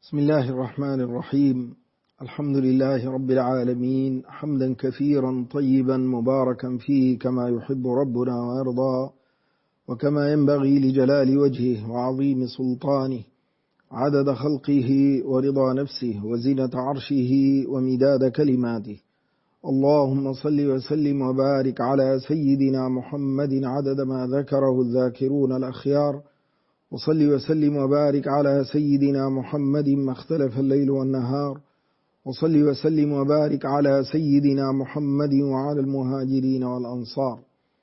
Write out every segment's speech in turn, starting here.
بسم الله الرحمن الرحيم. الحمد لله رب العالمين، حمدا كثيرا طيبا مباركا فيه كما يحب ربنا ويرضى، وكما ينبغي لجلال وجهه وعظيم سلطانه، عدد خلقه ورضا نفسه وزنة عرشه ومداد كلماته. اللهم صل وسلم وبارك على سيدنا محمد عدد ما ذكره الذاكرون الأخيار، وصل وسلم وبارك على سيدنا محمد ما اختلف الليل والنهار، وصل وسلم وبارك على سيدنا محمد وعلى المهاجرين والأنصار.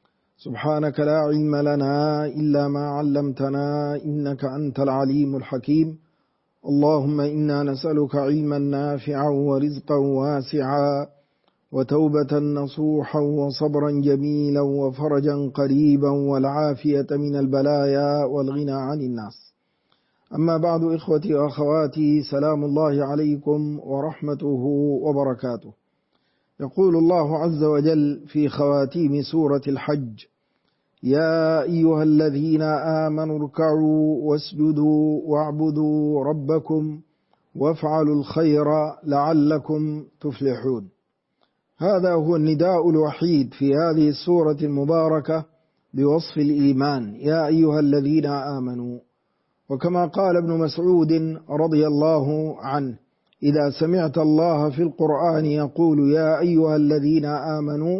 سبحانك لا علم لنا إلا ما علمتنا إنك أنت العليم الحكيم. اللهم إنا نسألك علما نافعا ورزقا واسعا وتوبة نصوحا وصبرا جميلا وفرجا قريبا والعافية من البلايا والغنى عن الناس. أما بعد، إخوتي وأخواتي، سلام الله عليكم ورحمته وبركاته. يقول الله عز وجل في خواتيم سورة الحج: يا أيها الذين آمنوا اركعوا واسجدوا واعبدوا ربكم وافعلوا الخير لعلكم تفلحون. هذا هو النداء الوحيد في هذه السورة المباركة بوصف الإيمان: يا أيها الذين آمنوا. وكما قال ابن مسعود رضي الله عنه: إذا سمعت الله في القرآن يقول يا أيها الذين آمنوا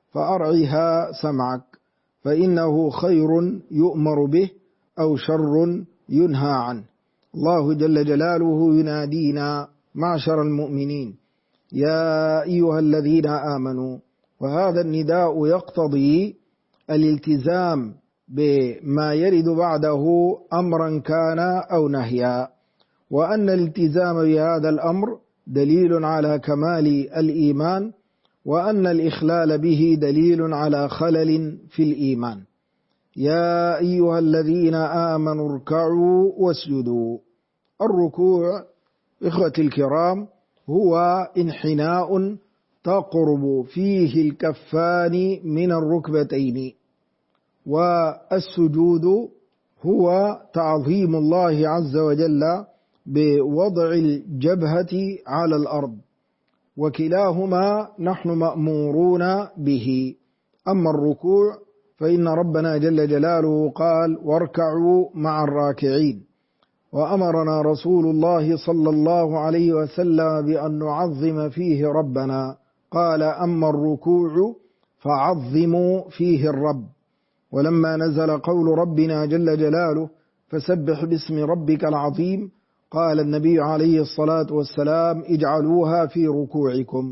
فأرعها سمعك، فإنه خير يؤمر به أو شر ينهى عنه. الله جل جلاله ينادينا معشر المؤمنين: يا أيها الذين آمنوا. وهذا النداء يقتضي الالتزام بما يرد بعده أمرا كان أو نهيا، وأن الالتزام بهذا الأمر دليل على كمال الإيمان، وأن الإخلال به دليل على خلل في الإيمان. يا أيها الذين آمنوا اركعوا واسجدوا. الركوع إخوتي الكرام هو انحناء تقرب فيه الكفان من الركبتين، والسجود هو تعظيم الله عز وجل بوضع الجبهة على الأرض، وكلاهما نحن مأمورون به. أما الركوع فإن ربنا جل جلاله قال: واركعوا مع الراكعين. وأمرنا رسول الله صلى الله عليه وسلم بأن نعظم فيه ربنا، قال: أما الركوع فعظموا فيه الرب. ولما نزل قول ربنا جل جلاله: فسبح باسم ربك العظيم، قال النبي عليه الصلاة والسلام: اجعلوها في ركوعكم.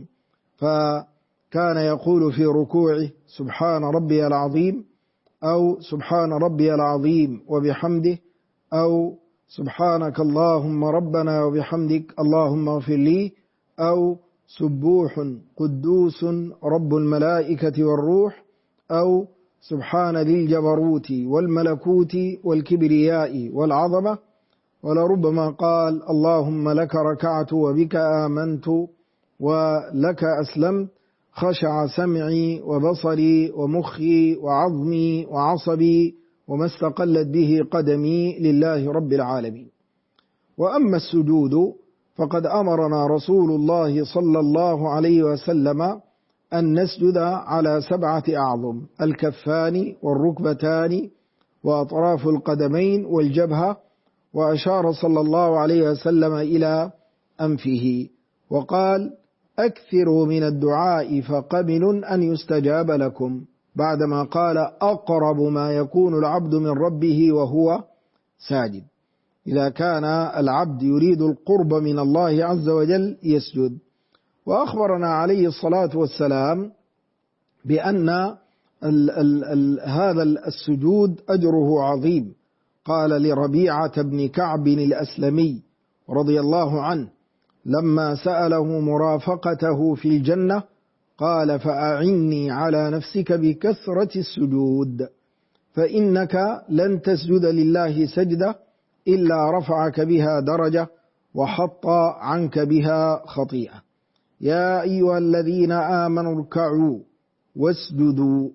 فكان يقول في ركوعه: سبحان ربي العظيم، أو سبحان ربي العظيم وبحمده، أو سبحانك اللهم ربنا وبحمدك اللهم اغفر لي، أو سبوح قدوس رب الملائكة والروح، أو سبحان ذي الجبروت والملكوت والكبرياء والعظمة. ولربما قال: اللهم لك ركعت وبك آمنت ولك أسلمت، خشع سمعي وبصري ومخي وعظمي وعصبي وما استقلت به قدمي لله رب العالمين. وأما السجود فقد أمرنا رسول الله صلى الله عليه وسلم أن نسجد على 7 أعظم: الكفان والركبتان وأطراف القدمين والجبهة، وأشار صلى الله عليه وسلم إلى أنفه وقال: أكثروا من الدعاء فقبل أن يستجاب لكم، بعدما قال: أقرب ما يكون العبد من ربه وهو ساجد. إذا كان العبد يريد القرب من الله عز وجل يسجد. وأخبرنا عليه الصلاة والسلام بأن هذا السجود أجره عظيم. قال لربيعة بن كعب الأسلمي رضي الله عنه لما سأله مرافقته في الجنة، قال: فأعني على نفسك بكثرة السجود، فإنك لن تسجد لله سجدة إلا رفعك بها درجة وحط عنك بها خطيئة. يا أيها الذين آمنوا اركعوا واسجدوا.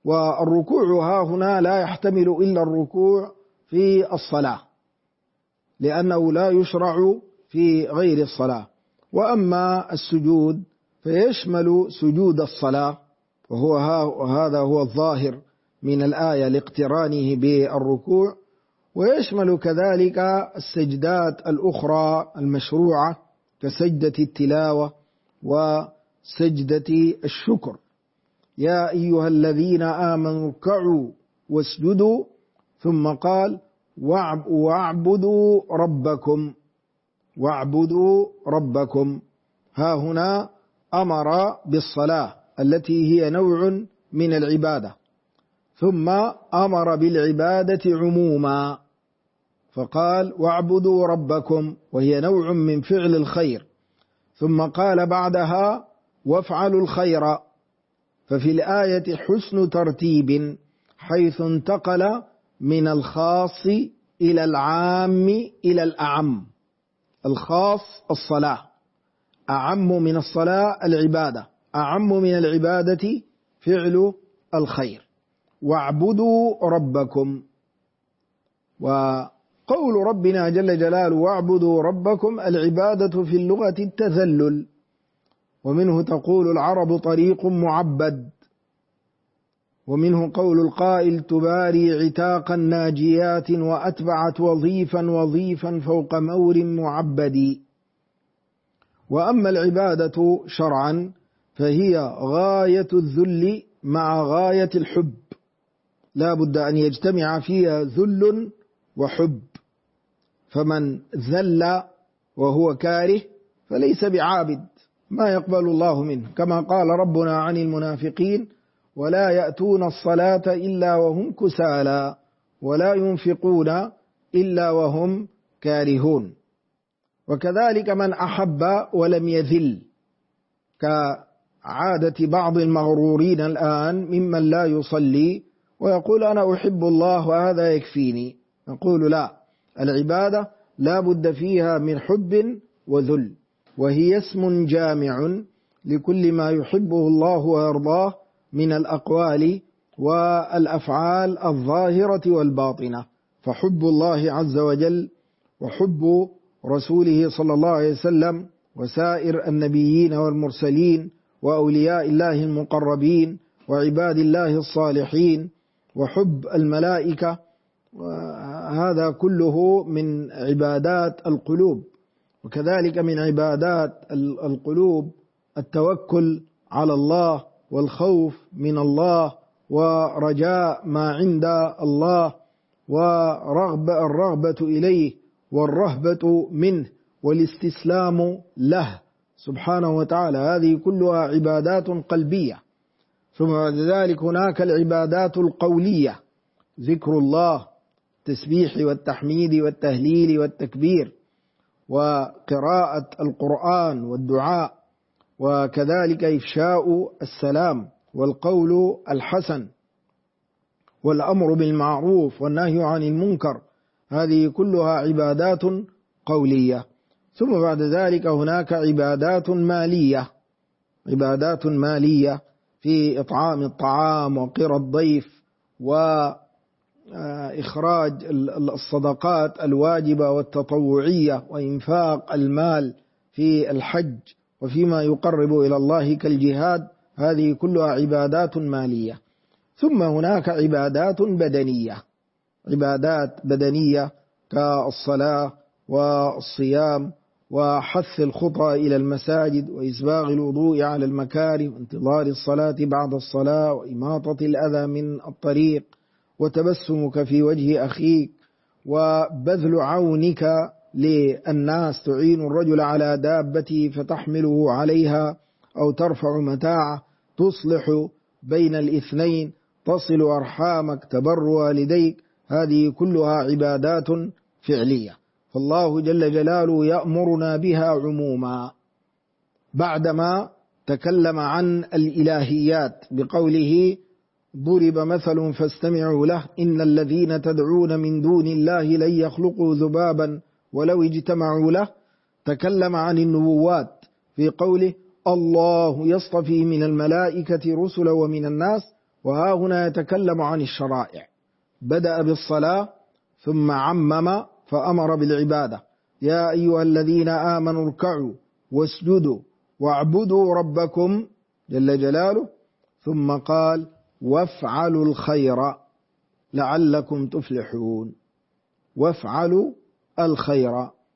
والركوع ها هنا لا يحتمل إلا الركوع في الصلاة، لأنه لا يشرع في غير الصلاة. وأما السجود فيشمل سجود الصلاة، وهذا هو الظاهر من الآية لاقترانه بالركوع، ويشمل كذلك السجدات الأخرى المشروعة كسجدة التلاوة وسجدة الشكر. يا أيها الذين آمنوا اركعوا واسجدوا، ثم قال واعبدوا ربكم. ها هنا أمر بالصلاة التي هي نوع من العبادة، ثم أمر بالعبادة عموما فقال واعبدوا ربكم، وهي نوع من فعل الخير، ثم قال بعدها وافعلوا الخير. ففي الآية حسن ترتيب حيث انتقل من الخاص إلى العام إلى الأعم. الخاص الصلاة، أعم من الصلاة العبادة، أعم من العبادة فعل الخير. واعبدوا ربكم، وقول ربنا جل جلاله واعبدوا ربكم، العبادة في اللغة التذلل، ومنه تقول العرب طريق معبد، ومنه قول القائل تباري عتاق ناجيات وأتبعت وظيفا فوق مور معبد. وأما العبادة شرعا فهي غاية الذل مع غاية الحب، لا بد أن يجتمع فيها ذل وحب، فمن ذل وهو كاره فليس بعابد، ما يقبل الله منه، كما قال ربنا عن المنافقين ولا يأتون الصلاة إلا وهم كسالى ولا ينفقون إلا وهم كارهون. وكذلك من أحب ولم يذل، كعادة بعض المغرورين الآن ممن لا يصلي ويقول أنا أحب الله وهذا يكفيني، نقول لا، العبادة لا بد فيها من حب وذل، وهي اسم جامع لكل ما يحبه الله ويرضاه من الأقوال والأفعال الظاهرة والباطنة. فحب الله عز وجل وحب رسوله صلى الله عليه وسلم وسائر النبيين والمرسلين وأولياء الله المقربين وعباد الله الصالحين وحب الملائكة، هذا كله من عبادات القلوب. وكذلك من عبادات القلوب التوكل على الله والخوف من الله ورجاء ما عند الله والرغبة إليه والرهبة منه والاستسلام له سبحانه وتعالى، هذه كلها عبادات قلبية. ثم بعد ذلك هناك العبادات القولية، ذكر الله، التسبيح والتحميد والتهليل والتكبير وقراءة القرآن والدعاء، وكذلك إفشاء السلام والقول الحسن والأمر بالمعروف والنهي عن المنكر، هذه كلها عبادات قولية. ثم بعد ذلك هناك عبادات مالية في إطعام الطعام وقرى الضيف وإخراج الصدقات الواجبة والتطوعية وإنفاق المال في الحج وفيما يقرب إلى الله كالجهاد، هذه كلها عبادات مالية. ثم هناك عبادات بدنية كالصلاة والصيام وحث الخطى إلى المساجد وإسباغ الوضوء على المكاره وانتظار الصلاة بعد الصلاة وإماطة الأذى من الطريق وتبسمك في وجه أخيك وبذل عونك للناس، تعين الرجل على دابته فتحمله عليها أو ترفع متاعه، تصلح بين الاثنين، تصل أرحامك، تبر والديك، هذه كلها عبادات فعلية. فالله جل جلاله يأمرنا بها عموما بعدما تكلم عن الإلهيات بقوله ضرب مثل فاستمعوا له إن الذين تدعون من دون الله لن يخلقوا ذبابا ولو اجتمعوا له. تكلم عن النبوات في قوله الله يصطفي من الملائكة رسلا ومن الناس، وها هنا يتكلم عن الشرائع، بدأ بالصلاة ثم عمم فأمر بالعبادة: يا أيها الذين آمنوا اركعوا واسجدوا واعبدوا ربكم جل جلاله، ثم قال: وافعلوا الخير لعلكم تفلحون. وافعلوا الخير.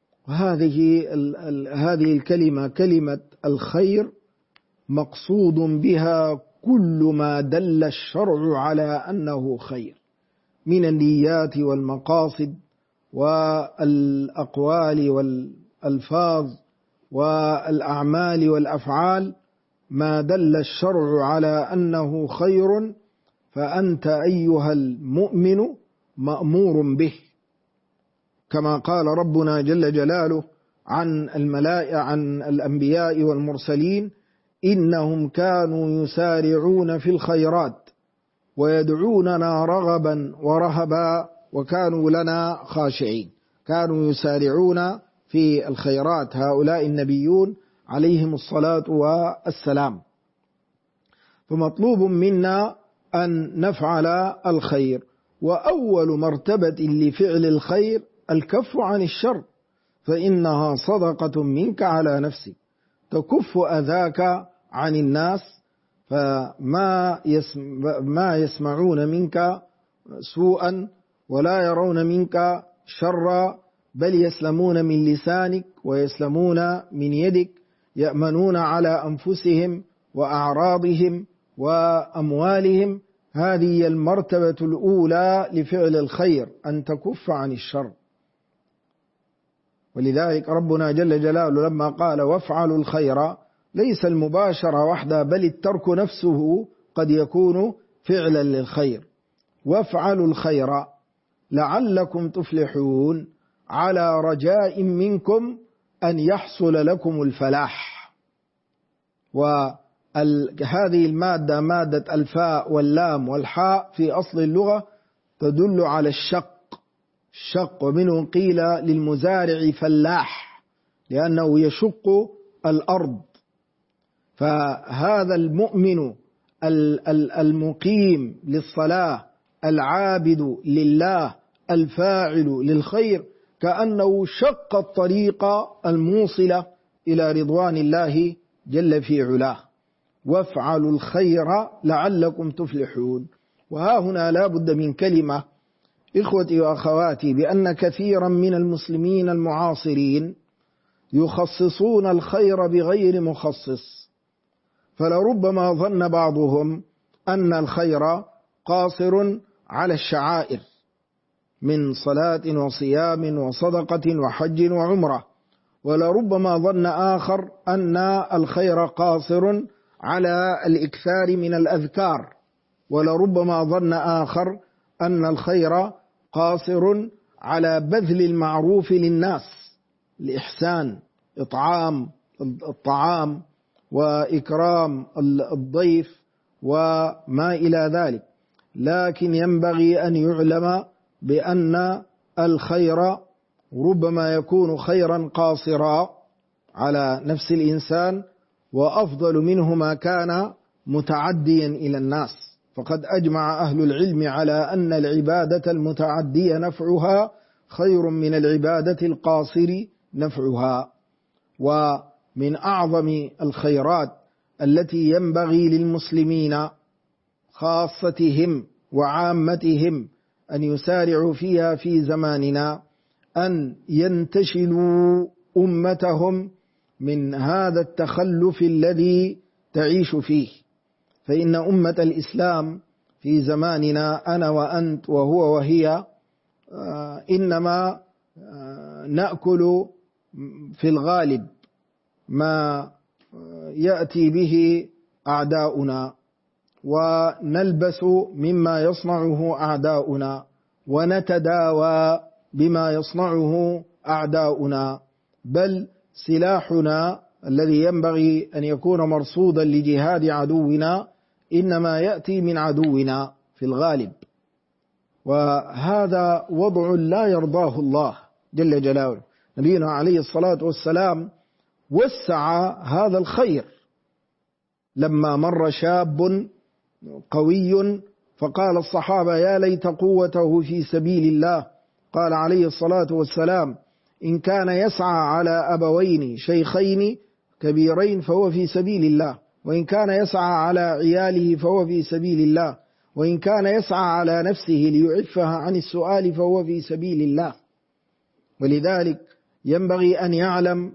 هذه الكلمة، كلمة الخير، مقصود بها كل ما دل الشرع على أنه خير من النيات والمقاصد والأقوال والألفاظ والأعمال والأفعال. ما دل الشرع على أنه خير فأنت أيها المؤمن مأمور به، كما قال ربنا جل جلاله عن عن الأنبياء والمرسلين: إنهم كانوا يسارعون في الخيرات ويدعوننا رغبا ورهبا وكانوا لنا خاشعين. كانوا يسارعون في الخيرات هؤلاء النبيون عليهم الصلاة والسلام. فمطلوب منا أن نفعل الخير، وأول مرتبة لفعل الخير الكف عن الشر، فإنها صدقة منك على نفسك، تكف أذاك عن الناس، فما يسمعون منك سوءا ولا يرون منك شرا، بل يسلمون من لسانك ويسلمون من يدك، يأمنون على أنفسهم وأعراضهم وأموالهم. هذه المرتبة الأولى لفعل الخير، أن تكف عن الشر. ولذلك ربنا جل جلاله لما قال: وافعلوا الخير، ليس المباشرة وحدها، بل الترك نفسه قد يكون فعلا للخير. وافعلوا الخير لعلكم تفلحون، على رجاء منكم أن يحصل لكم الفلاح. وهذه المادة، مادة الفاء واللام والحاء، في أصل اللغة تدل على الشق، ومنه قيل للمزارع فلاح، لأنه يشق الأرض. فهذا المؤمن المقيم للصلاة، العابد لله، الفاعل للخير، كأنه شق الطريق الموصلة إلى رضوان الله جل في علاه. وافعلوا الخير لعلكم تفلحون. وها هنا لا بد من كلمة، إخوتي وأخواتي، بأن كثيرا من المسلمين المعاصرين يخصصون الخير بغير مخصص. فلربما ظن بعضهم أن الخير قاصر على الشعائر من صلاة وصيام وصدقة وحج وعمرة، ولربما ظن آخر أن الخير قاصر على الإكثار من الأذكار، ولربما ظن آخر أن الخير قاصر على بذل المعروف للناس، الإحسان، إطعام الطعام وإكرام الضيف وما إلى ذلك. لكن ينبغي أن يعلم بأن الخير ربما يكون خيرا قاصرا على نفس الإنسان، وأفضل منه ما كان متعديا إلى الناس. فقد أجمع أهل العلم على أن العبادة المتعدية نفعها خير من العبادة القاصر نفعها. ومن أعظم الخيرات التي ينبغي للمسلمين خاصتهم وعامتهم أن يسارعوا فيها في زماننا، أن ينتشلوا أمتهم من هذا التخلف الذي تعيش فيه. فإن أمة الإسلام في زماننا، أنا وأنت وهو وهي، إنما نأكل في الغالب ما يأتي به أعداؤنا، ونلبس مما يصنعه أعداؤنا، ونتداوى بما يصنعه أعداؤنا. بل سلاحنا الذي ينبغي أن يكون مرصودا لجهاد عدونا إنما يأتي من عدونا في الغالب. وهذا وضع لا يرضاه الله جل جلاله. نبينا عليه الصلاة والسلام وسع هذا الخير لما مر شاب قوي فقال الصحابة: يا ليت قوته في سبيل الله قال عليه الصلاة والسلام: إن كان يسعى على أبوين شيخين كبيرين فهو في سبيل الله، وإن كان يسعى على عياله فهو في سبيل الله، وإن كان يسعى على نفسه ليعفها عن السؤال فهو في سبيل الله. ولذلك ينبغي أن يعلم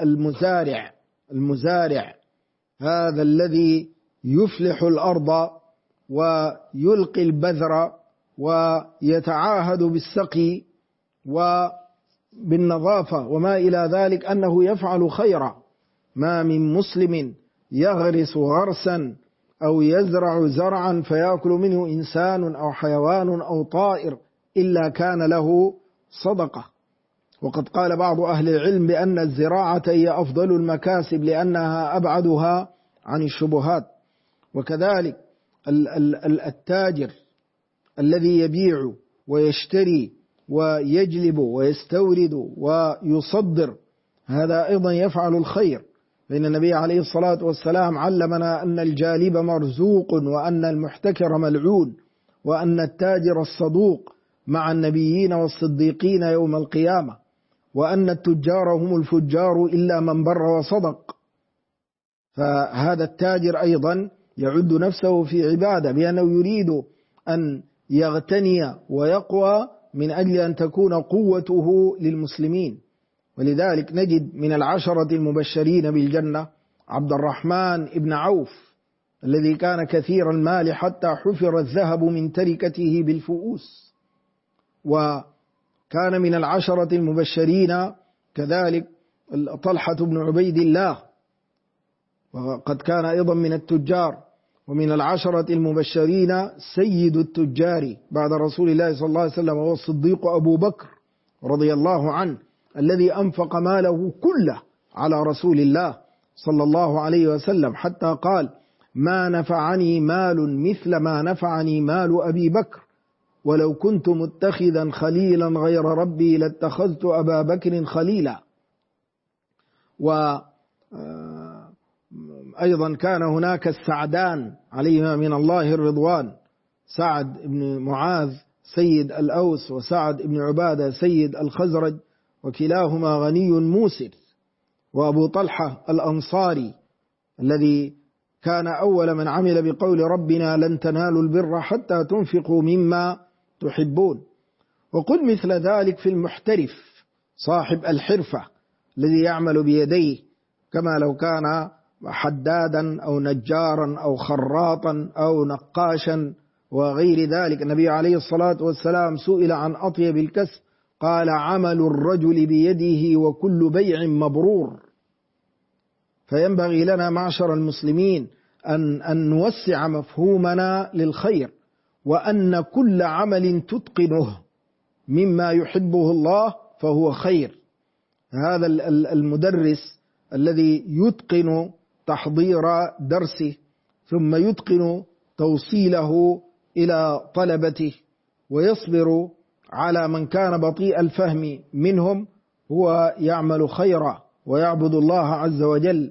المزارع هذا الذي يفلح الأرض ويلقي البذر ويتعاهد بالسقي وبالنظافة وما إلى ذلك أنه يفعل خيرا. ما من مسلم يغرس غرسا أو يزرع زرعا فيأكل منه إنسان أو حيوان أو طائر إلا كان له صدقة. وقد قال بعض أهل العلم بأن الزراعة هي أفضل المكاسب لأنها أبعدها عن الشبهات. وكذلك التاجر الذي يبيع ويشتري ويجلب ويستورد ويصدر هذا أيضا يفعل الخير، فإن النبي عليه الصلاة والسلام علمنا أن الجالب مرزوق، وأن المحتكر ملعون، وأن التاجر الصدوق مع النبيين والصديقين يوم القيامة، وأن التجار هم الفجار إلا من بر وصدق. فهذا التاجر أيضا يعد نفسه في عبادة بأنه يريد أن يغتني ويقوى من أجل أن تكون قوته للمسلمين. ولذلك نجد من العشرة المبشرين بالجنة عبد الرحمن بن عوف الذي كان كثير المال حتى حفر الذهب من تركته بالفؤوس. وكان من العشرة المبشرين كذلك طلحة بن عبيد الله، وقد كان أيضا من التجار. ومن العشرة المبشرين سيد التجار بعد رسول الله صلى الله عليه وسلم هو الصديق أبو بكر رضي الله عنه، الذي أنفق ماله كله على رسول الله صلى الله عليه وسلم، حتى قال: ما نفعني مال مثل ما نفعني مال أبي بكر، ولو كنت متخذا خليلا غير ربي لاتخذت أبا بكر خليلا. وأيضا كان هناك السعدان عليهما من الله الرضوان، سعد بن معاذ سيد الأوس وسعد بن عبادة سيد الخزرج، وكلاهما غني موسر. وأبو طلحة الأنصاري الذي كان أول من عمل بقول ربنا لن تنالوا البر حتى تنفقوا مما تحبون. وقل مثل ذلك في المحترف صاحب الحرفة الذي يعمل بيديه، كما لو كان حدادا أو نجارا أو خراطا أو نقاشا وغير ذلك. النبي عليه الصلاة والسلام سئل عن أطيب الكسب قال: عمل الرجل بيده وكل بيع مبرور. فينبغي لنا معشر المسلمين أن نوسع مفهومنا للخير، وأن كل عمل تتقنه مما يحبه الله فهو خير. هذا المدرس الذي يتقن تحضير درسه ثم يتقن توصيله إلى طلبته ويصبر على من كان بطيء الفهم منهم، هو يعمل خيرا ويعبد الله عز وجل.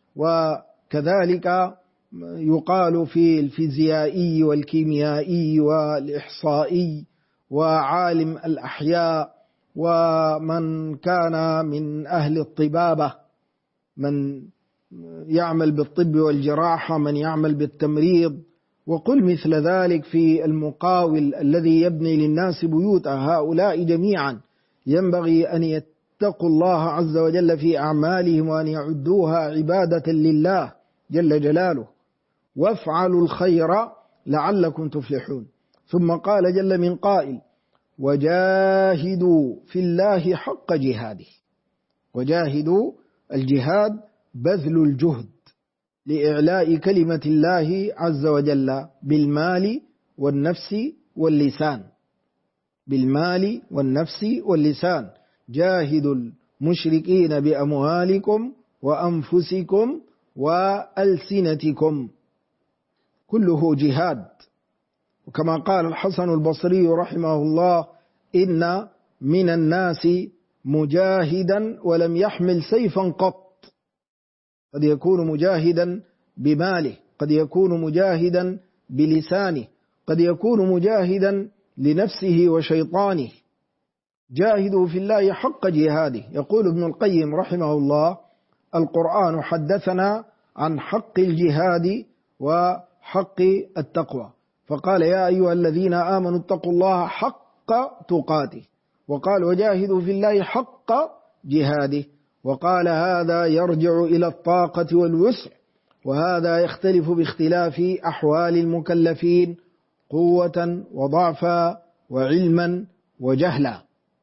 وكذلك يقال في الفيزيائي والكيميائي والإحصائي وعالم الأحياء، ومن كان من أهل الطبابة، من يعمل بالطب والجراحة، من يعمل بالتمريض. وقل مثل ذلك في المقاول الذي يبني للناس بيوتا. هؤلاء جميعا ينبغي أن يتقوا الله عز وجل في أعمالهم وأن يعدوها عبادة لله جل جلاله. وافعلوا الخير لعلكم تفلحون. ثم قال جل من قائل: وجاهدوا في الله حق جهاده. وجاهدوا الجهاد بذل الجهد لإعلاء كلمة الله عز وجل بالمال والنفس واللسان. بالمال والنفس واللسان. جاهدوا المشركين بأموالكم وأنفسكم وألسنتكم، كله جهاد. وكما قال الحسن البصري رحمه الله: إن من الناس مجاهدا ولم يحمل سيفا قط. قد يكون مجاهدا بماله، قد يكون مجاهدا بلسانه، قد يكون مجاهدا لنفسه وشيطانه. جاهدوا في الله حق جهاده. يقول ابن القيم رحمه الله: القرآن حدثنا عن حق الجهاد وحق التقوى، فقال: يا أيها الذين آمنوا اتقوا الله حق تقاته، وقال: وجاهدوا في الله حق جهاده، وقال: هذا يرجع إلى الطاقة والوسع، وهذا يختلف باختلاف أحوال المكلفين قوة وضعفا وعلما وجهلا.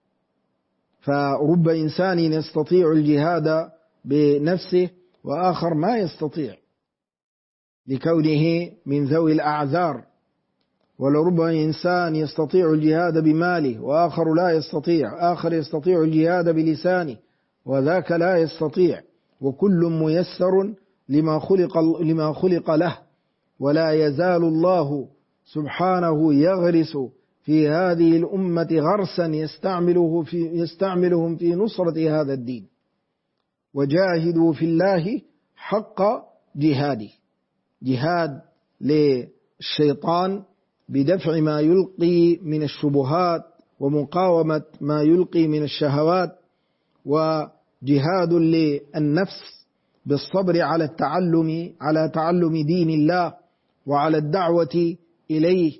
فرب إنسان يستطيع الجهاد بنفسه وآخر ما يستطيع لكونه من ذوي الأعذار، ولرب إنسان يستطيع الجهاد بماله وآخر لا يستطيع، آخر يستطيع الجهاد بلسانه وذاك لا يستطيع، وكل ميسر لما خلق له. ولا يزال الله سبحانه يغرس في هذه الأمة غرسا يستعملهم في نصرة هذا الدين. وجاهدوا في الله حق جهاده، جهاد للشيطان بدفع ما يلقي من الشبهات ومقاومة ما يلقي من الشهوات، وجهاد للنفس بالصبر على تعلم دين الله وعلى الدعوة إليه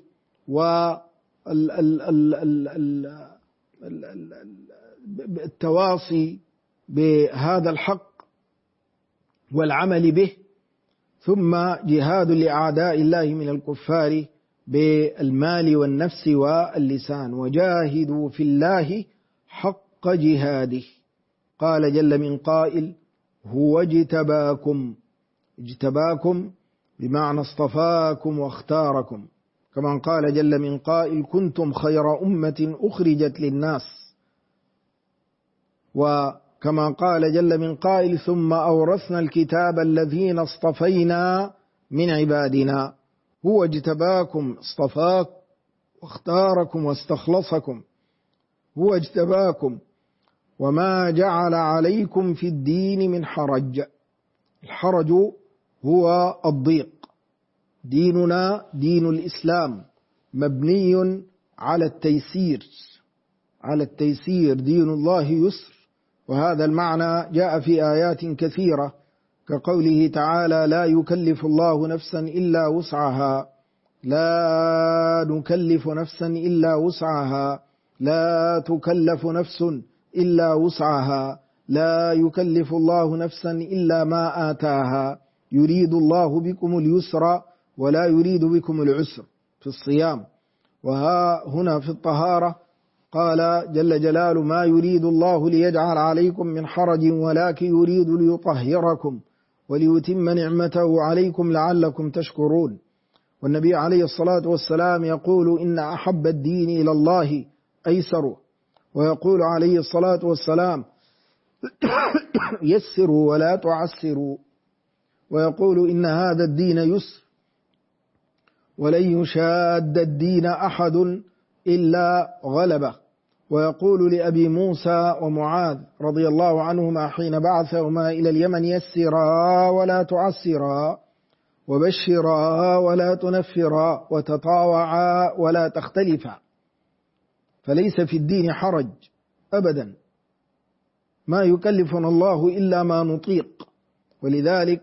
والتواصي بهذا الحق والعمل به، ثم جهاد لأعداء الله من الكفار بالمال والنفس واللسان. وجاهدوا في الله حق جهاده. قال جل من قائل: هو اجتباكم. اجتباكم بمعنى اصطفاكم واختاركم، كما قال جل من قائل: كنتم خير أمة أخرجت للناس. وكما قال جل من قائل: ثم أورثنا الكتاب الذين اصطفينا من عبادنا. هو اجتباكم، اصطفاكم واختاركم واستخلصكم. هو اجتباكم وما جعل عليكم في الدين من حرج. الحرج هو الضيق. ديننا دين الإسلام مبني على التيسير، دين الله يسر، وهذا المعنى جاء في آيات كثيرة كقوله تعالى: لا يكلف الله نفسا إلا وسعها، لا نكلف نفسا إلا وسعها، لا تكلف نفس إلا وسعها، لا يكلف الله نفسا إلا ما آتاها، يريد الله بكم اليسر ولا يريد بكم العسر في الصيام. وها هنا في الطهارة قال جل جلاله: ما يريد الله ليجعل عليكم من حرج ولكن يريد ليطهركم وليتم نعمته عليكم لعلكم تشكرون. والنبي عليه الصلاة والسلام يقول: إن أحب الدين إلى الله أيسره. ويقول عليه الصلاة والسلام: يسروا ولا تعسروا. ويقول: إن هذا الدين يسر ولن يشاد الدين أحد إلا غلبه. ويقول لأبي موسى ومعاذ رضي الله عنهما حين بعثهما إلى اليمن: يسرا ولا تعسرا، وبشرا ولا تنفرا، وتطاوعا ولا تختلفا. فليس في الدين حرج أبدا، ما يكلفنا الله إلا ما نطيق. ولذلك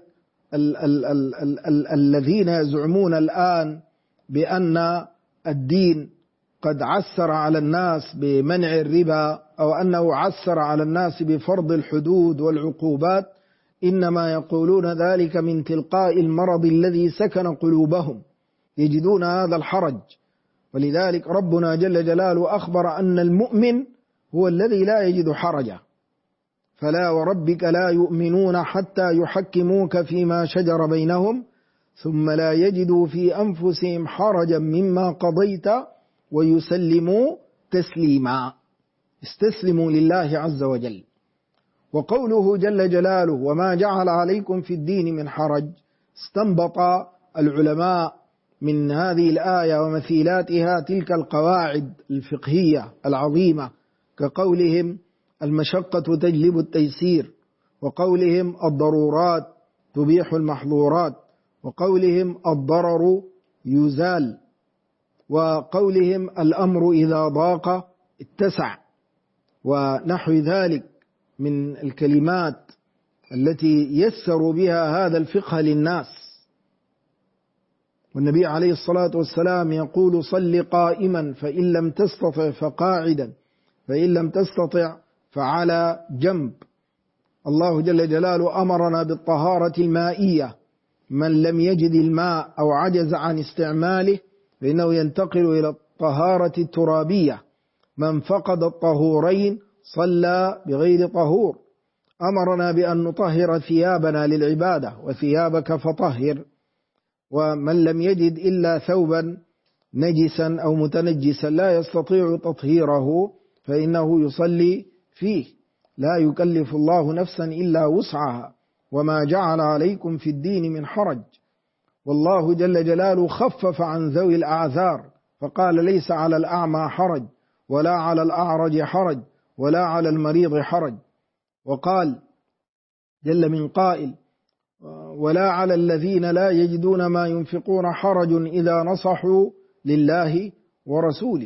الذين يزعمون الآن بأن الدين قد عسر على الناس بمنع الربا، أو أنه عسر على الناس بفرض الحدود والعقوبات، إنما يقولون ذلك من تلقاء المرض الذي سكن قلوبهم، يجدون هذا الحرج. ولذلك ربنا جل جلاله أخبر أن المؤمن هو الذي لا يجد حرجا: فلا وربك لا يؤمنون حتى يحكموك فيما شجر بينهم ثم لا يجدوا في أنفسهم حرجا مما قضيت ويسلموا تسليما. استسلموا لله عز وجل. وقوله جل جلاله: وما جعل عليكم في الدين من حرج، استنبط العلماء من هذه الآية ومثيلاتها تلك القواعد الفقهية العظيمة، كقولهم: المشقة تجلب التيسير، وقولهم: الضرورات تبيح المحظورات، وقولهم: الضرر يزال، وقولهم: الأمر إذا ضاق اتسع. ونحو ذلك من الكلمات التي يسروا بها هذا الفقه للناس. والنبي عليه الصلاة والسلام يقول: صل قائما فإن لم تستطع فقاعدا فإن لم تستطع فعلى جنب. الله جل جلاله أمرنا بالطهارة المائية، من لم يجد الماء أو عجز عن استعماله فإنه ينتقل إلى الطهارة الترابية. من فقد الطهورين صلى بغير طهور. أمرنا بأن نطهر ثيابنا للعبادة: وثيابك فطهر. ومن لم يجد إلا ثوبا نجسا أو متنجسا لا يستطيع تطهيره فإنه يصلي فيه. لا يكلف الله نفسا إلا وسعها، وما جعل عليكم في الدين من حرج. والله جل جلاله خفف عن ذوي الأعذار فقال: ليس على الأعمى حرج، ولا على الأعرج حرج، ولا على المريض حرج. وقال جل من قائل: ولا على الذين لا يجدون ما ينفقون حرج إذا نصحوا لله ورسوله.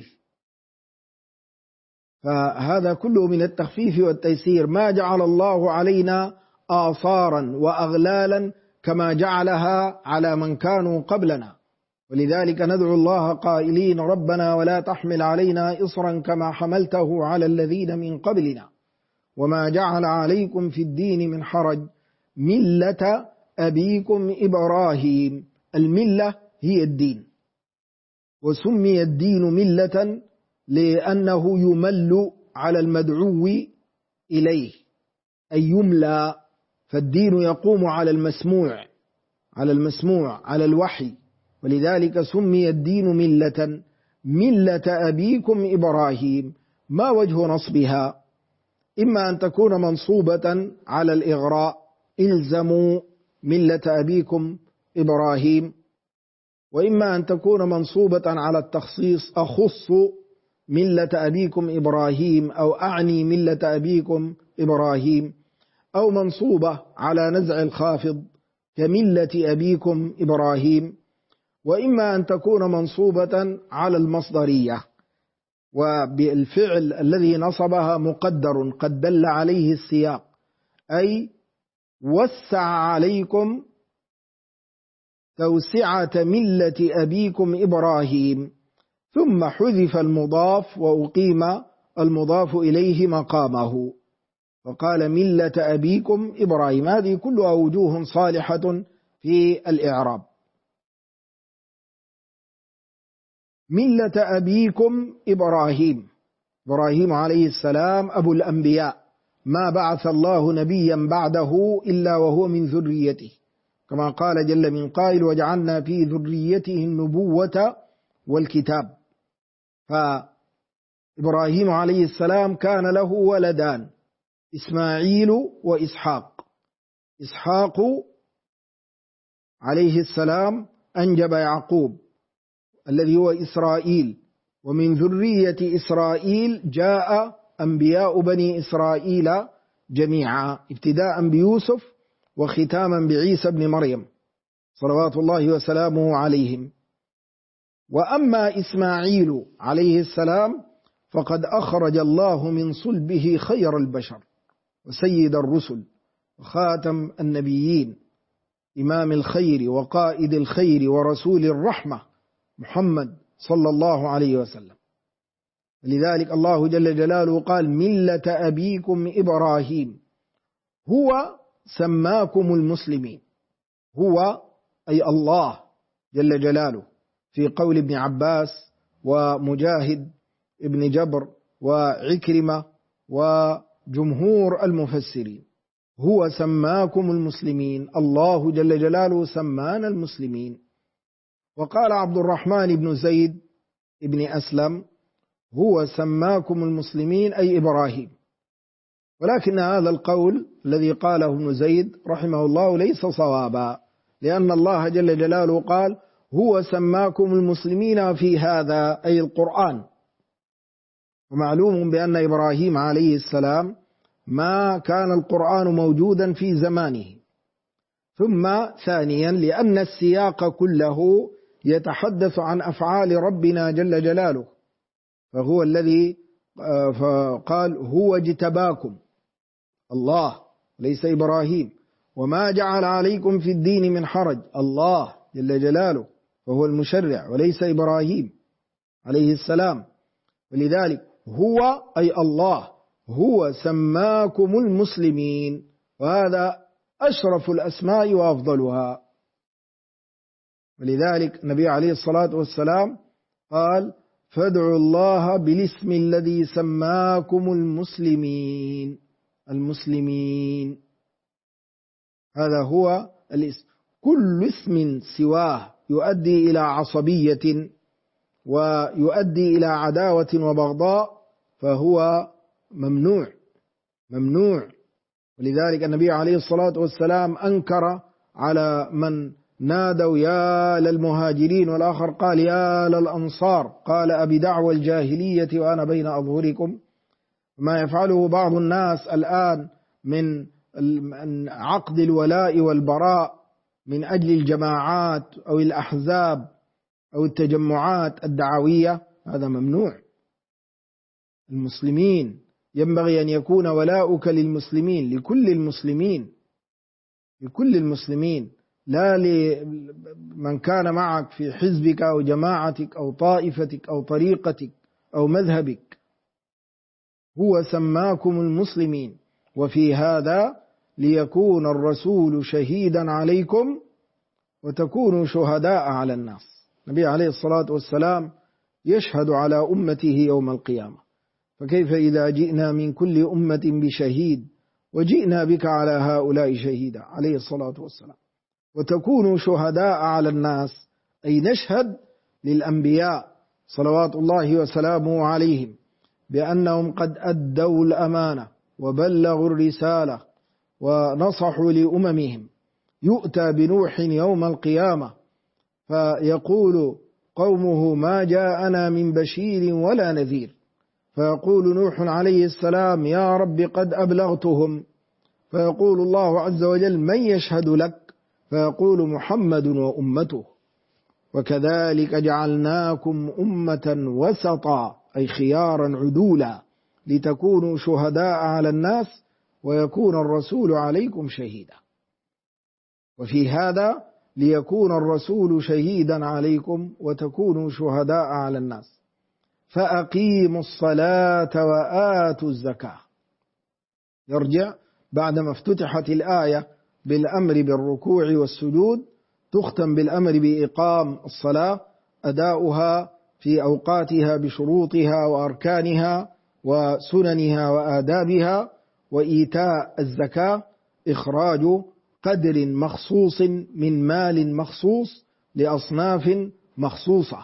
فهذا كله من التخفيف والتيسير. ما جعل الله علينا آثارا وأغلالا كما جعلها على من كانوا قبلنا. ولذلك ندعو الله قائلين: ربنا ولا تحمل علينا إصرا كما حملته على الذين من قبلنا وما جعل عليكم في الدين من حرج ملة أبيكم إبراهيم. الملة هي الدين، وسمي الدين ملة لأنه يمل على المدعو إليه، أي يملى. فالدين يقوم على المسموع على الوحي، ولذلك سمي الدين ملة أبيكم إبراهيم. ما وجه نصبها؟ إما أن تكون منصوبة على الإغراء: إلزموا ملة أبيكم إبراهيم، وإما أن تكون منصوبة على التخصيص: أخص ملة أبيكم إبراهيم، أو أعني ملة أبيكم إبراهيم، أو منصوبة على نزع الخافض كملة أبيكم إبراهيم، وإما أن تكون منصوبة على المصدرية، وبالفعل الذي نصبها مقدر قد دل عليه السياق، أي وسع عليكم توسعة ملة أبيكم إبراهيم، ثم حذف المضاف وأقيم المضاف إليه مقامه، وقال ملة أبيكم إبراهيم. هذه كلها وجوه صالحة في الإعراب. ملة أبيكم إبراهيم، إبراهيم عليه السلام أبو الأنبياء، ما بعث الله نبيا بعده إلا وهو من ذريته، كما قال جل من قائل: وجعلنا في ذريته النبوة والكتاب. فإبراهيم عليه السلام كان له ولدان: إسماعيل وإسحاق. إسحاق عليه السلام أنجب يعقوب الذي هو إسرائيل، ومن ذرية إسرائيل جاء أنبياء بني إسرائيل جميعا، ابتداء بيوسف وختاما بعيسى بن مريم صلوات الله وسلامه عليهم. وأما إسماعيل عليه السلام فقد أخرج الله من صلبه خير البشر وسيد الرسل وخاتم النبيين، إمام الخير وقائد الخير ورسول الرحمة، محمد صلى الله عليه وسلم. لذلك الله جل جلاله قال: ملة أبيكم إبراهيم هو سماكم المسلمين. هو أي الله جل جلاله، في قول ابن عباس ومجاهد ابن جبر وعكرمة وجمهور المفسرين: هو سماكم المسلمين، الله جل جلاله سمانا المسلمين. وقال عبد الرحمن بن زيد ابن أسلم: هو سماكم المسلمين أي إبراهيم. ولكن هذا القول الذي قاله ابن زيد رحمه الله ليس صوابا، لأن الله جل جلاله قال: هو سماكم المسلمين في هذا، أي القرآن. ومعلوم بأن إبراهيم عليه السلام ما كان القرآن موجودا في زمانه. ثم ثانيا لأن السياق كله يتحدث عن أفعال ربنا جل جلاله، فهو الذي فقال هو اجتباكم، الله ليس إبراهيم، وما جعل عليكم في الدين من حرج، الله جل جلاله وهو المشرع وليس إبراهيم عليه السلام. ولذلك هو أي الله هو سماكم المسلمين، وهذا أشرف الأسماء وأفضلها. ولذلك النبي عليه الصلاة والسلام قال فادعوا الله بالاسم الذي سماكم المسلمين. المسلمين هذا هو الاسم، كل اسم سواه يؤدي إلى عصبية ويؤدي إلى عداوة وبغضاء فهو ممنوع ممنوع. ولذلك النبي عليه الصلاة والسلام أنكر على من نادوا يا للمهاجرين، والآخر قال يا للأنصار، قال أبي دعوى الجاهلية وأنا بين أظهركم. ما يفعله بعض الناس الآن من عقد الولاء والبراء من أجل الجماعات أو الأحزاب أو التجمعات الدعوية هذا ممنوع. المسلمين ينبغي أن يكون ولاؤك للمسلمين، لكل المسلمين، لكل المسلمين، لا لمن كان معك في حزبك أو جماعتك أو طائفتك أو طريقتك أو مذهبك. هو سماكم المسلمين، وفي هذا ليكون الرسول شهيدا عليكم وتكونوا شهداء على الناس. النبي عليه الصلاة والسلام يشهد على أمته يوم القيامة، فكيف إذا جئنا من كل أمة بشهيد وجئنا بك على هؤلاء شهيدا عليه الصلاة والسلام. وتكونوا شهداء على الناس أي نشهد للأنبياء صلوات الله وسلامه عليهم بأنهم قد أدوا الأمانة وبلغوا الرسالة ونصحوا لأممهم. يؤتى بنوح يوم القيامة فيقول قومه ما جاءنا من بشير ولا نذير، فيقول نوح عليه السلام يا رب قد أبلغتهم، فيقول الله عز وجل من يشهد لك؟ فيقول محمد وأمته. وكذلك جعلناكم أمة وسطا أي خيارا عدولا لتكونوا شهداء على الناس ويكون الرسول عليكم شهيدا. وفي هذا ليكون الرسول شهيدا عليكم وتكونوا شهداء على الناس. فأقيموا الصلاة وآتوا الزكاة. يرجع بعدما افتتحت الآية بالأمر بالركوع والسجود تختم بالأمر بإقام الصلاة، أداؤها في أوقاتها بشروطها وأركانها وسننها وآدابها، وإيتاء الزكاة إخراج قدر مخصوص من مال مخصوص لأصناف مخصوصة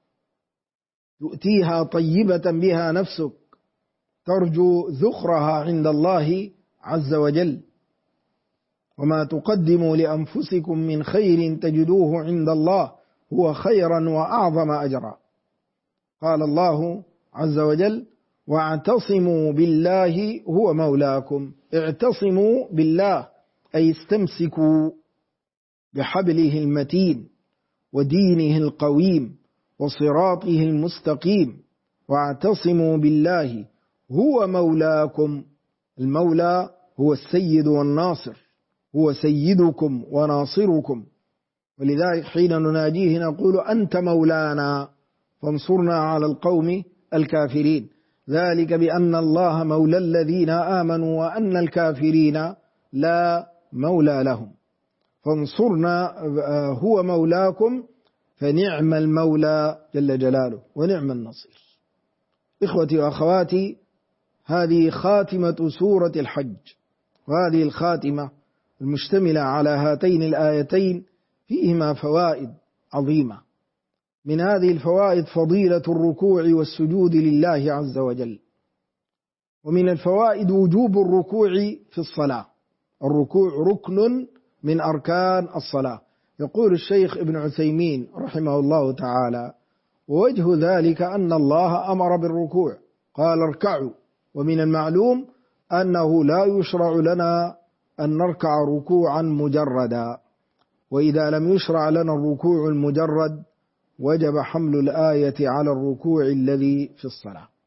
تؤتيها طيبة بها نفسك ترجو ذخرها عند الله عز وجل. وما تقدموا لأنفسكم من خير تجدوه عند الله هو خيرا وأعظم أجرا. قال الله عز وجل واعتصموا بالله هو مولاكم. اعتصموا بالله أي استمسكوا بحبله المتين ودينه القويم وصراطه المستقيم. واعتصموا بالله هو مولاكم. المولى هو السيد والناصر، هو سيدكم وناصركم. ولذلك حين نناجيه نقول أنت مولانا فانصرنا على القوم الكافرين، ذلك بأن الله مولى الذين آمنوا وأن الكافرين لا مولى لهم. فانصرنا هو مولاكم فنعم المولى جل جلاله ونعم النصير. إخوتي وأخواتي، هذه خاتمة سورة الحج، وهذه الخاتمة المشتملة على هاتين الآيتين فيهما فوائد عظيمة. من هذه الفوائد فضيلة الركوع والسجود لله عز وجل. ومن الفوائد وجوب الركوع في الصلاة. الركوع ركن من أركان الصلاة. يقول الشيخ ابن عثيمين رحمه الله تعالى ووجه ذلك أن الله أمر بالركوع قال اركعوا. ومن المعلوم أنه لا يشرع لنا أن نركع ركوعا مجردا، وإذا لم يشرع لنا الركوع المجرد وجب حمل الآية على الركوع الذي في الصلاة.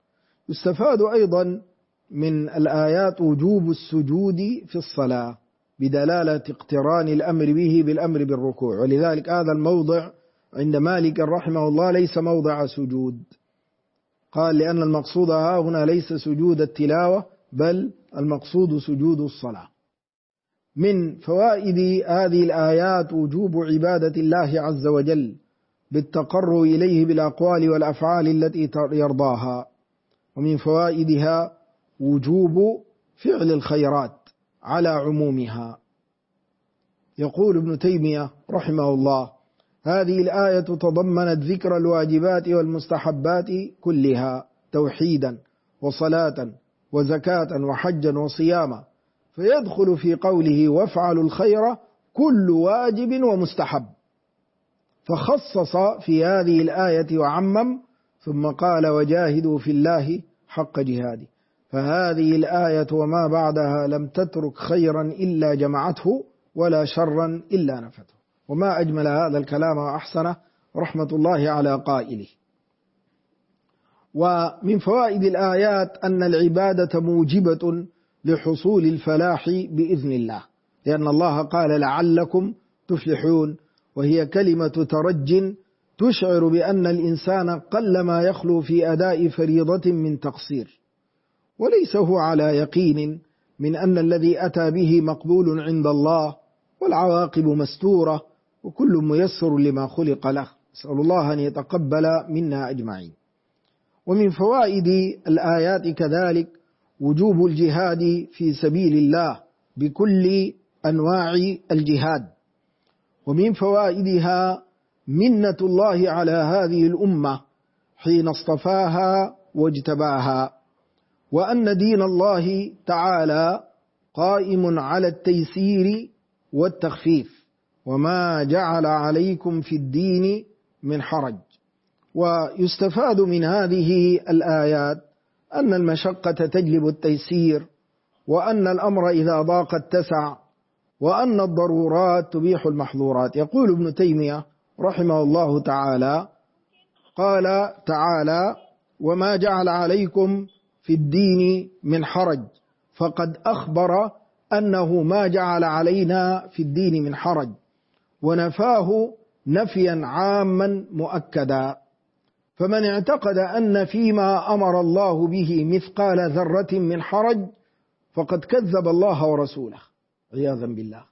يستفاد أيضا من الآيات وجوب السجود في الصلاة بدلالة اقتران الأمر به بالأمر بالركوع، ولذلك هذا الموضع عند مالك رحمه الله ليس موضع سجود، قال لأن المقصود ها هنا ليس سجود التلاوة بل المقصود سجود الصلاة. من فوائد هذه الآيات وجوب عبادة الله عز وجل بالتقرب إليه بالأقوال والأفعال التي يرضاها، ومن فوائدها وجوب فعل الخيرات على عمومها. يقول ابن تيمية رحمه الله: هذه الآية تضمنت ذكر الواجبات والمستحبات كلها توحيدا وصلاة وزكاة وحجا وصياما، فيدخل في قوله وافعلوا الخير كل واجب ومستحب، فخصص في هذه الآية وعمم، ثم قال وجاهدوا في الله حق جهاده. فهذه الآية وما بعدها لم تترك خيرا إلا جمعته ولا شرا إلا نفته. وما أجمل هذا الكلام وأحسنه، رحمة الله على قائله. ومن فوائد الآيات أن العبادة موجبة لحصول الفلاح بإذن الله، لأن الله قال لعلكم تفلحون، وهي كلمة ترج تشعر بأن الإنسان قلما يخلو في أداء فريضة من تقصير، وليس هو على يقين من أن الذي أتى به مقبول عند الله، والعواقب مستورة، وكل ميسر لما خلق له. أسأل الله أن يتقبل منا أجمعين. ومن فوائد الآيات كذلك وجوب الجهاد في سبيل الله بكل أنواع الجهاد. ومن فوائدها منة الله على هذه الأمة حين اصطفاها واجتباها، وأن دين الله تعالى قائم على التيسير والتخفيف، وما جعل عليكم في الدين من حرج. ويستفاد من هذه الآيات أن المشقة تجلب التيسير، وأن الأمر إذا ضاق اتسع، وأن الضرورات تبيح المحظورات. يقول ابن تيمية رحمه الله تعالى: قال تعالى وما جعل عليكم في الدين من حرج، فقد أخبر أنه ما جعل علينا في الدين من حرج، ونفاه نفيا عاما مؤكدا. فمن اعتقد أن فيما أمر الله به مثقال ذرة من حرج فقد كذب الله ورسوله عياذا بالله.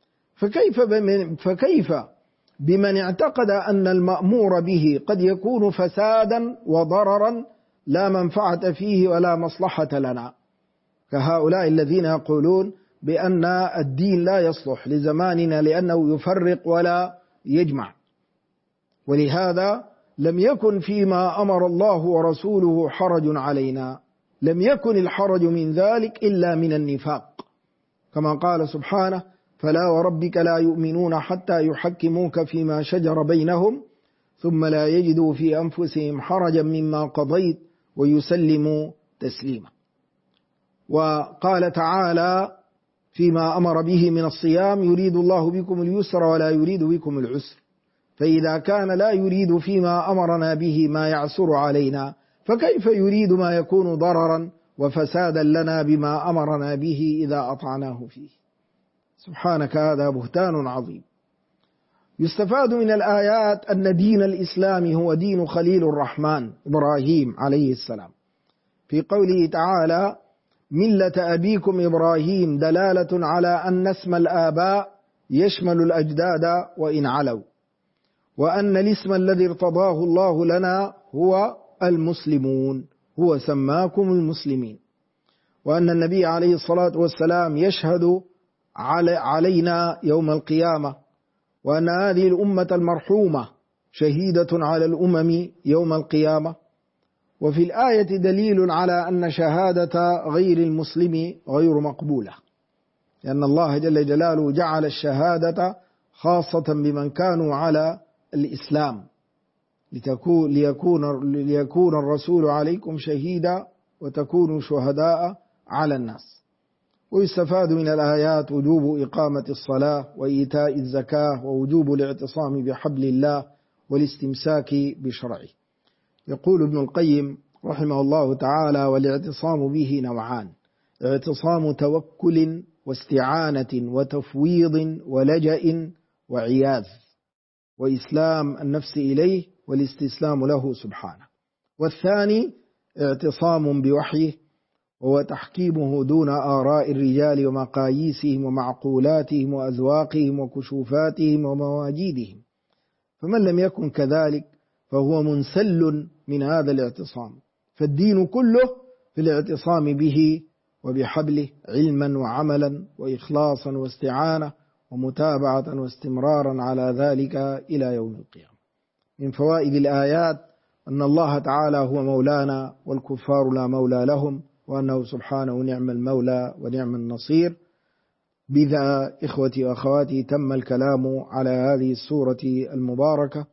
فكيف بمن اعتقد أن المأمور به قد يكون فسادا وضررا لا منفعة فيه ولا مصلحة لنا، كهؤلاء الذين يقولون بأن الدين لا يصلح لزماننا لأنه يفرق ولا يجمع. ولهذا لم يكن فيما أمر الله ورسوله حرج علينا، لم يكن الحرج من ذلك إلا من النفاق، كما قال سبحانه: فلا وربك لا يؤمنون حتى يحكموك فيما شجر بينهم ثم لا يجدوا في أنفسهم حرجا مما قضيت ويسلموا تسليما. وقال تعالى فيما أمر به من الصيام: يريد الله بكم اليسر ولا يريد بكم العسر. فإذا كان لا يريد فيما أمرنا به ما يعسر علينا، فكيف يريد ما يكون ضررا وفسادا لنا بما أمرنا به إذا أطعناه فيه؟ سبحانك، هذا بهتان عظيم. يستفاد من الآيات أن دين الإسلام هو دين خليل الرحمن إبراهيم عليه السلام، في قوله تعالى: ملة أبيكم إبراهيم، دلالة على أن اسم الآباء يشمل الأجداد وإن علوا، وأن الاسم الذي ارتضاه الله لنا هو المسلمون، هو سماكم المسلمين، وأن النبي عليه الصلاة والسلام يشهد علينا يوم القيامة، وأن هذه الأمة المرحومة شهيدة على الأمم يوم القيامة. وفي الآية دليل على أن شهادة غير المسلم غير مقبولة، لأن الله جل جلاله جعل الشهادة خاصة بمن كانوا على الإسلام، ليكون الرسول عليكم شهيدا وتكونوا شهداء على الناس. ويستفاد من الآيات وجوب إقامة الصلاة وإيتاء الزكاة ووجوب الاعتصام بحبل الله والاستمساك بشرعه. يقول ابن القيم رحمه الله تعالى: والاعتصام به نوعان: اعتصام توكل واستعانة وتفويض ولجأ وعياذ، وإسلام النفس إليه والاستسلام له سبحانه. والثاني اعتصام بوحيه، وهو تحكيمه دون آراء الرجال ومقاييسهم ومعقولاتهم وأذواقهم وكشوفاتهم ومواجيدهم، فمن لم يكن كذلك فهو منسل من هذا الاعتصام. فالدين كله في الاعتصام به وبحبله، علما وعملا وإخلاصا واستعانة ومتابعة واستمرارا على ذلك إلى يوم القيامة. من فوائد الآيات أن الله تعالى هو مولانا والكفار لا مولى لهم، وأنه سبحانه نعم المولى ونعم النصير. بذا إخوتي وأخواتي تم الكلام على هذه السورة المباركة،